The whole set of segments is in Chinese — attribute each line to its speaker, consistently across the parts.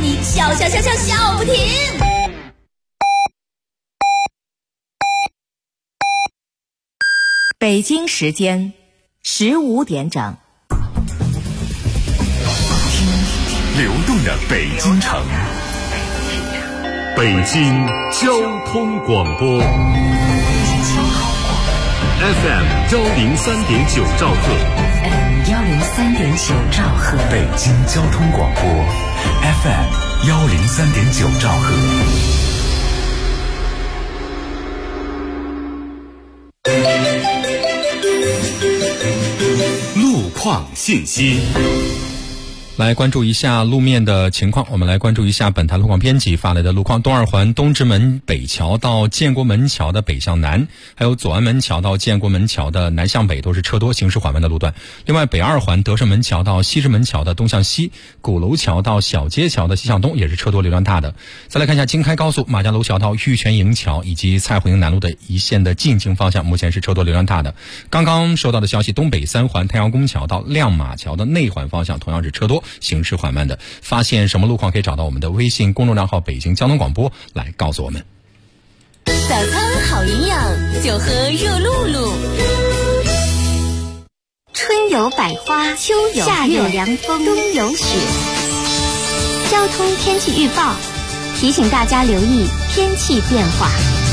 Speaker 1: 让你笑不停。
Speaker 2: 北京时间15点整，
Speaker 3: 流动的北京城，北京交通广播 FM 103.9兆赫
Speaker 2: 103.9兆赫，
Speaker 3: 北京交通广播 FM 103.9兆赫。路况信息，
Speaker 4: 来关注一下路面的情况。我们来关注一下本台路况编辑发来的路况。东二环东直门北桥到建国门桥的北向南，还有左安门桥到建国门桥的南向北都是车多，行驶缓慢的路段。另外，北二环德胜门桥到西直门桥的东向西，鼓楼桥到小街桥的西向东也是车多流量大的。再来看一下京开高速马家楼桥到玉泉营桥以及蔡湖营南路的一线的进京方向，目前是车多流量大的。刚刚收到的消息，东北三环太阳宫桥到亮马桥的内环方向同样是车多，行驶缓慢的。发现什么路况可以找到我们的微信公众账号北京交通广播来告诉我们。
Speaker 1: 早餐好营养，就喝热露露。
Speaker 5: 春有百花，秋有夏有凉风，冬有雪。交通天气预报提醒大家留意天气变化。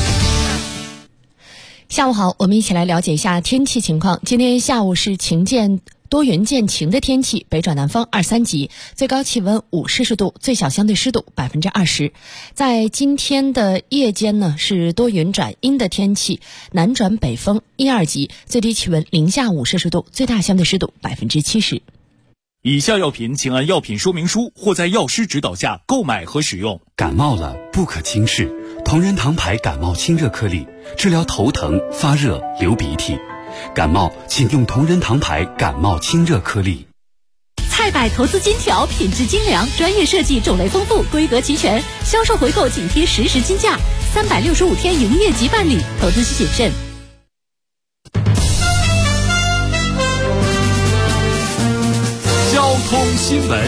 Speaker 6: 下午好，我们一起来了解一下天气情况。今天下午是多云见晴的天气，北转南风2、3级，最高气温5摄氏度，最小相对湿度20%。在今天的夜间呢，是多云转阴的天气，南转北风1、2级，最低气温零下5摄氏度，最大相对湿度70%。
Speaker 7: 以下药品请按药品说明书或在药师指导下购买和使用。
Speaker 3: 感冒了不可轻视，同仁堂牌感冒清热颗粒，治疗头疼、发热、流鼻涕。感冒请用同仁堂牌感冒清热颗粒。
Speaker 1: 菜百投资金条品质精良，专业设计，种类丰富，规格齐全，销售回购紧贴实时金价，365天营业即办理，投资需谨慎。
Speaker 7: 交通新闻。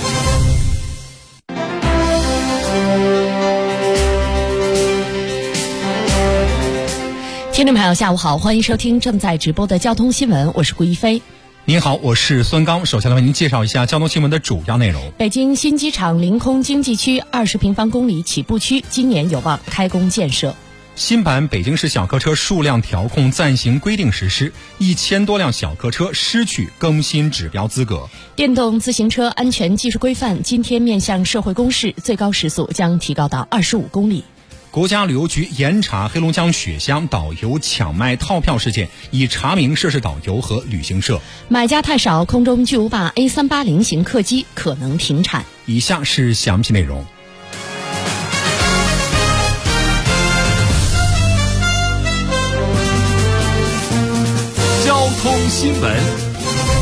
Speaker 6: 听众朋友下午好，欢迎收听正在直播的交通新闻，我是顾一飞。
Speaker 4: 您好，我是孙刚。首先来为您介绍一下交通新闻的主要内容。
Speaker 6: 北京新机场临空经济区20平方公里起步区今年有望开工建设。
Speaker 4: 新版北京市小客车数量调控暂行规定实施，1000多辆小客车失去更新指标资格。
Speaker 6: 电动自行车安全技术规范今天面向社会公示，最高时速将提高到25公里。
Speaker 4: 国家旅游局严查黑龙江雪乡导游抢卖套票事件，已查明涉事导游和旅行社。
Speaker 6: 买家太少，空中巨无霸 A380 型客机可能停产。
Speaker 4: 以下是详细内容。
Speaker 7: 交通新闻。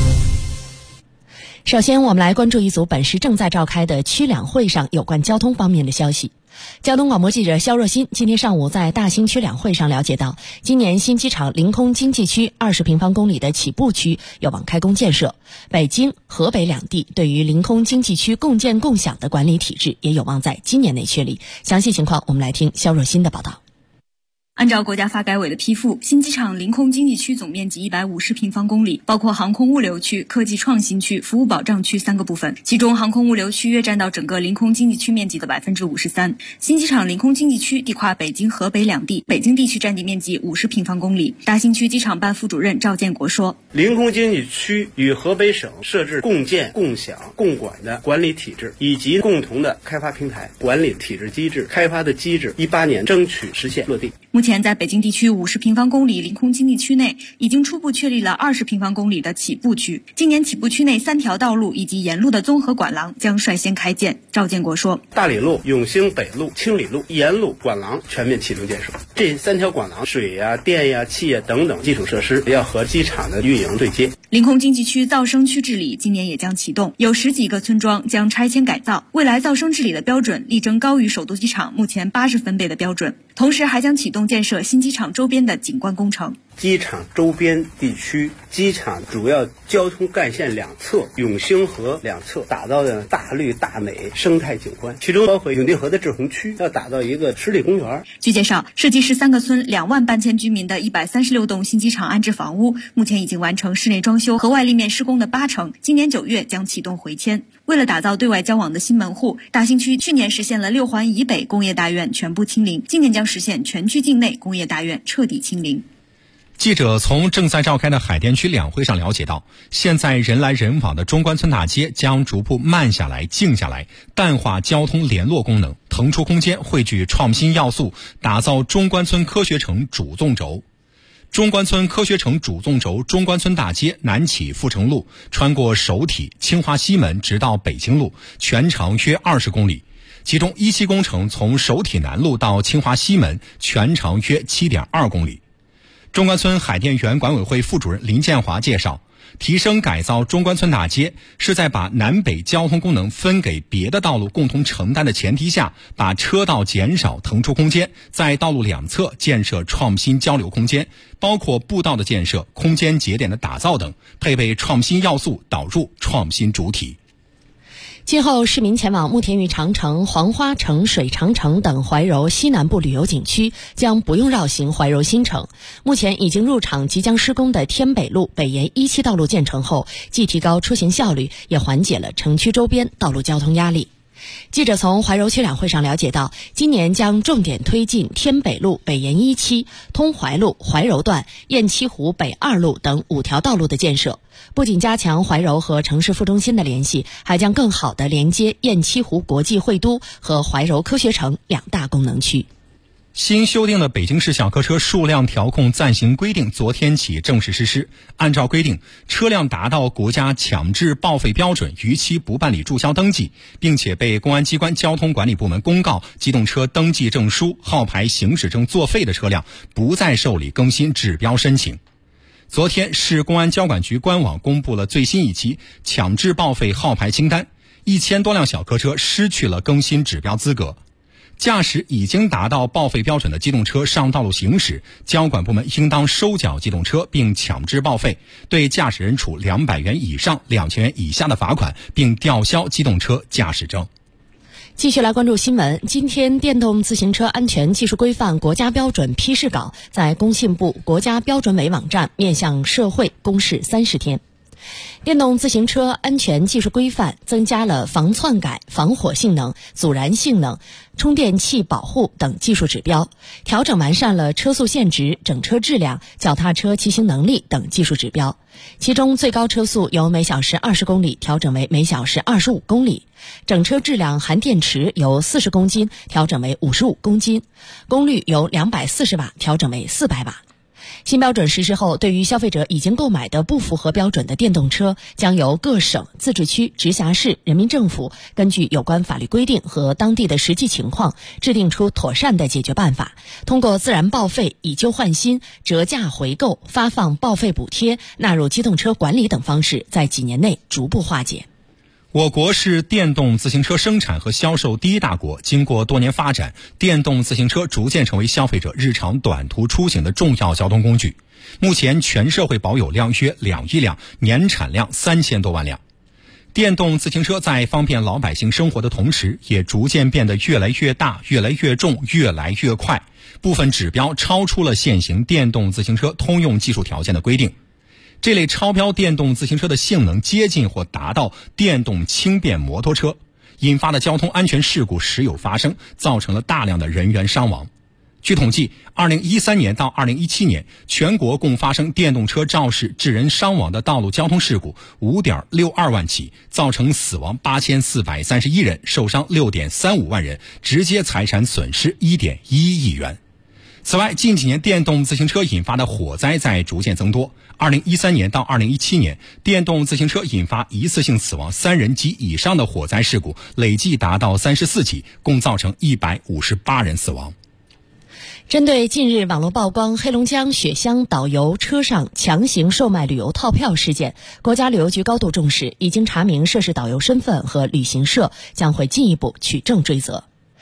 Speaker 6: 首先我们来关注一组本市正在召开的区两会上有关交通方面的消息。交通广播记者肖若欣今天上午在大兴区两会上了解到，今年新机场临空经济区20平方公里的起步区有望开工建设，北京、河北两地对于临空经济区共建共享的管理体制也有望在今年内确立。详细情况我们来听肖若欣的报道。
Speaker 8: 按照国家发改委的批复，新机场临空经济区总面积150平方公里，包括航空物流区、科技创新区、服务保障区3个部分，其中航空物流区约占到整个临空经济区面积的53%。新机场临空经济区地跨北京、河北两地，北京地区占地面积50平方公里。大兴区机场办副主任赵建国说，
Speaker 9: 临空经济区与河北省设置共建、共享、共管的管理体制，以及共同的开发平台、管理体制机制、开发的机制，18年争取实现落地。
Speaker 8: 目前在北京地区50平方公里临空经济区内，已经初步确立了20平方公里的起步区。今年起步区内3条道路以及沿路的综合管廊将率先开建。赵建国说，
Speaker 9: 大理路、永兴北路、青里路沿路管廊全面启动建设，这3条管廊水呀、电呀、气呀等等基础设施要和机场的运营对接。
Speaker 8: 临空经济区噪声区治理今年也将启动，有10几个村庄将拆迁改造，未来噪声治理的标准力争高于首都机场目前80分贝的标准。同时还将启动建设新机场周边的景观工程。
Speaker 9: 机场周边地区、机场主要交通干线两侧、永兴河两侧打造的大绿大美生态景观，其中包括永定河的滞洪区要打造一个湿地公园。
Speaker 8: 据介绍，涉及13个村28000居民的136栋新机场安置房屋，目前已经完成室内装修和外立面施工的80%，今年9月将启动回迁。为了打造对外交往的新门户，大兴区去年实现了6环以北工业大院全部清零，今年将实现全区境内工业大院彻底清零。
Speaker 4: 记者从正在召开的海淀区两会上了解到，现在人来人往的中关村大街将逐步慢下来、静下来，淡化交通联络功能，腾出空间汇聚创新要素，打造中关村科学城主纵轴。中关村科学城主纵轴中关村大街南起阜成路，穿过首体、清华西门，直到北京路，全长约20公里。其中一期工程从首体南路到清华西门，全长约7.2公里。中关村海淀园管委会副主任林建华介绍，提升改造中关村大街是在把南北交通功能分给别的道路共同承担的前提下，把车道减少，腾出空间，在道路两侧建设创新交流空间，包括步道的建设、空间节点的打造等，配备创新要素，导入创新主体。
Speaker 6: 今后市民前往慕田峪长城、黄花城、水长城等怀柔西南部旅游景区将不用绕行怀柔新城。目前已经入场即将施工的天北路北沿1期道路建成后，既提高出行效率，也缓解了城区周边道路交通压力。记者从怀柔区两会上了解到，今年将重点推进天北路北沿1期、通怀路怀柔段、雁栖湖北2路等5条道路的建设，不仅加强怀柔和城市副中心的联系，还将更好地连接雁栖湖国际会都和怀柔科学城2大功能区。
Speaker 4: 新修订的北京市小客车数量调控暂行规定昨天起正式实施。按照规定，车辆达到国家强制报废标准，逾期不办理注销登记，并且被公安机关交通管理部门公告机动车登记证书、号牌行驶证作废的车辆，不再受理更新指标申请。昨天，市公安交管局官网公布了最新一期强制报废号牌清单，1000多辆小客车失去了更新指标资格。驾驶已经达到报废标准的机动车上道路行驶，交管部门应当收缴机动车并强制报废，对驾驶人处200元以上2000元以下的罚款，并吊销机动车驾驶证。
Speaker 6: 继续来关注新闻。今天，电动自行车安全技术规范国家标准批示稿在工信部国家标准委网站面向社会公示30天。电动自行车安全技术规范增加了防篡改、防火性能、阻燃性能、充电器保护等技术指标，调整完善了车速限值、整车质量、脚踏车骑行能力等技术指标。其中最高车速由每小时20公里调整为每小时25公里，整车质量含电池由40公斤调整为55公斤，功率由240瓦调整为400瓦。新标准实施后，对于消费者已经购买的不符合标准的电动车，将由各省、自治区、直辖市人民政府根据有关法律规定和当地的实际情况，制定出妥善的解决办法，通过自然报废、以旧换新、折价回购、发放报废补贴、纳入机动车管理等方式，在几年内逐步化解。
Speaker 4: 我国是电动自行车生产和销售第一大国，经过多年发展，电动自行车逐渐成为消费者日常短途出行的重要交通工具。目前全社会保有量约2亿辆，年产量3000多万辆。电动自行车在方便老百姓生活的同时，也逐渐变得越来越大、越来越重、越来越快，部分指标超出了现行电动自行车通用技术条件的规定。这类超标电动自行车的性能接近或达到电动轻便摩托车，引发的交通安全事故时有发生，造成了大量的人员伤亡。据统计，2013年到2017年，全国共发生电动车肇事致人伤亡的道路交通事故 5.62 万起，造成死亡8431人，受伤6.35万人，直接财产损失1.1亿元。此外，近几年电动自行车引发的火灾在逐渐增多。2013年到2017年，电动自行车引发一次性死亡3人及以上的火灾事故累计达到34起，共造成158人死亡。
Speaker 6: 针对近日网络曝光黑龙江雪乡导游车上强行售卖旅游套票事件，国家旅游局高度重视，已经查明涉事导游身份和旅行社，将会进一步取证追责。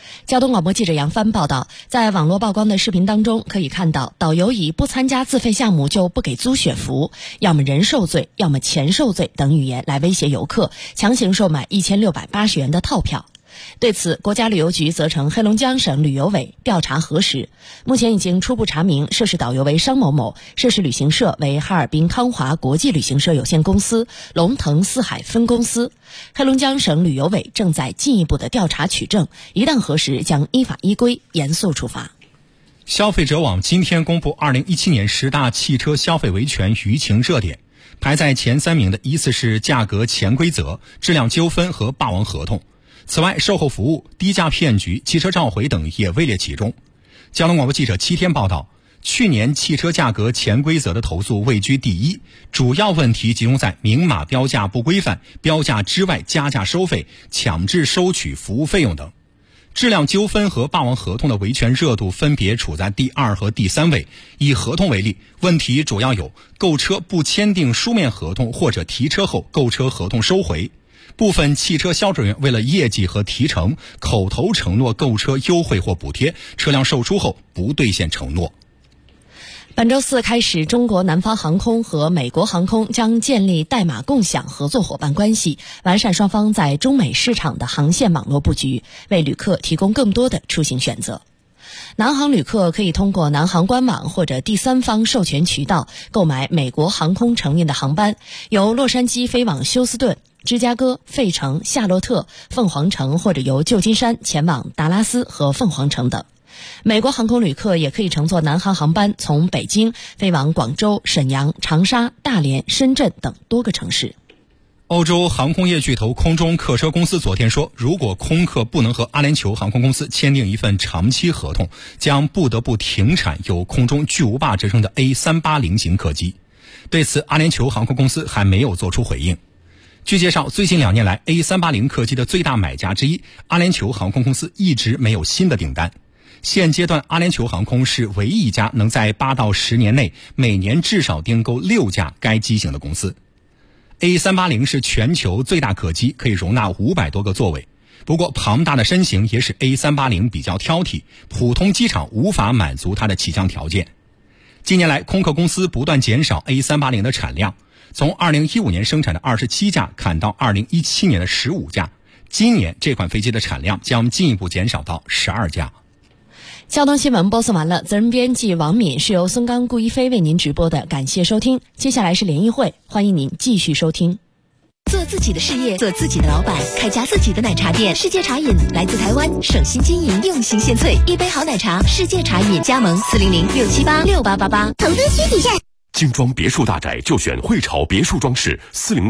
Speaker 6: 交通广播记者杨帆报道，在网络曝光的视频当中，可以看到导游以不参加自费项目就不给租雪服，要么人受罪，要么钱受罪等语言来威胁游客，强行售卖1680元的套票。对此，国家旅游局责成黑龙江省旅游委调查核实。目前已经初步查明，涉事导游为商某某，涉事旅行社为哈尔滨康华国际旅行社有限公司龙腾四海分公司。黑龙江省旅游委正在进一步的调查取证，一旦核实，将依法依规严肃处罚。
Speaker 4: 消费者网今天公布2017年10大汽车消费维权舆情热点，排在前3名的依次是价格潜规则、质量纠纷和霸王合同。此外，售后服务、低价骗局、汽车召回等也位列其中。交通广播记者7天报道，去年汽车价格潜规则的投诉位居第一，主要问题集中在明码标价不规范、标价之外加价收费、强制收取服务费用等。质量纠纷和霸王合同的维权热度分别处在第2和第3位。以合同为例，问题主要有购车不签订书面合同或者提车后购车合同收回，部分汽车销售员为了业绩和提成，口头承诺购车优惠或补贴，车辆售出后不兑现承诺。
Speaker 6: 本周4开始，中国南方航空和美国航空将建立代码共享合作伙伴关系，完善双方在中美市场的航线网络布局，为旅客提供更多的出行选择。南航旅客可以通过南航官网或者第三方授权渠道购买美国航空承运的航班，由洛杉矶飞往休斯顿、芝加哥、费城、夏洛特、凤凰城，或者由旧金山前往达拉斯和凤凰城等。美国航空旅客也可以乘坐南航航班从北京飞往广州、沈阳、长沙、大连、深圳等多个城市。
Speaker 4: 欧洲航空业巨头空中客车公司昨天说，如果空客不能和阿联酋航空公司签订一份长期合同，将不得不停产有空中巨无霸之称的 A380 型客机。对此，阿联酋航空公司还没有做出回应。据介绍，最近2年来 A380 客机的最大买家之一阿联酋航空公司一直没有新的订单。现阶段，阿联酋航空是唯一一家能在8到10年内每年至少订购6架该机型的公司。A380 是全球最大客机，可以容纳500多个座位。不过，庞大的身形也使 A380 比较挑剔，普通机场无法满足它的起降条件。近年来，空客公司不断减少 A380 的产量，从2015年生产的27架砍到2017年的15架，今年这款飞机的产量将进一步减少到12架。
Speaker 6: 交通新闻播送完了，责任编辑王敏，是由孙刚、顾一飞为您直播的，感谢收听。接下来是联谊会，欢迎您继续收听。
Speaker 1: 做自己的事业，做自己的老板，开家自己的奶茶店。世界茶饮来自台湾，省心经营，用心献萃，一杯好奶茶，世界茶饮。加盟400-678-6888。
Speaker 5: 投资需体现。
Speaker 10: 精装别墅大宅就选汇潮别墅装饰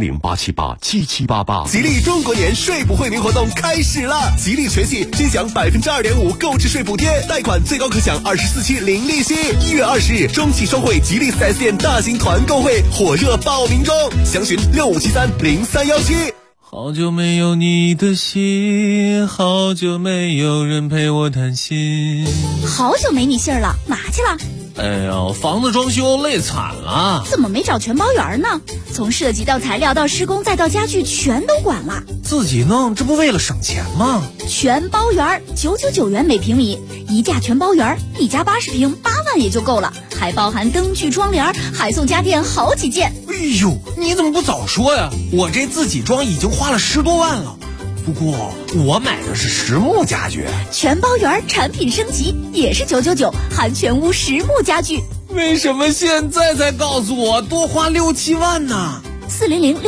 Speaker 10: ，400-878-7788。
Speaker 11: 吉利中国年税补惠民活动开始了，吉利全系均享2.5%购置税补贴，贷款最高可享24期零利息。1月20日，中汽双汇吉利4S店大型团购会火热报名中，详询65730317。
Speaker 12: 好久没有你的信，好久没有人陪我谈心。
Speaker 5: 好久没你信儿了，哪去了？
Speaker 12: 哎呀，房子装修累惨了。
Speaker 5: 怎么没找全包员呢？从设计到材料到施工再到家具全都管了。
Speaker 12: 自己弄，这不为了省钱吗？
Speaker 5: 全包员999元每平米，一价全包员，一家80平8万也就够了，还包含灯具窗帘，还送家电好几件。
Speaker 12: 哎呦，你怎么不早说呀？我这自己装已经花了10多万了。不过我买的是实木家具，
Speaker 5: 全包圆产品升级也是999，含全屋实木家具。
Speaker 12: 为什么现在才告诉我多花6-7万呢？
Speaker 5: 400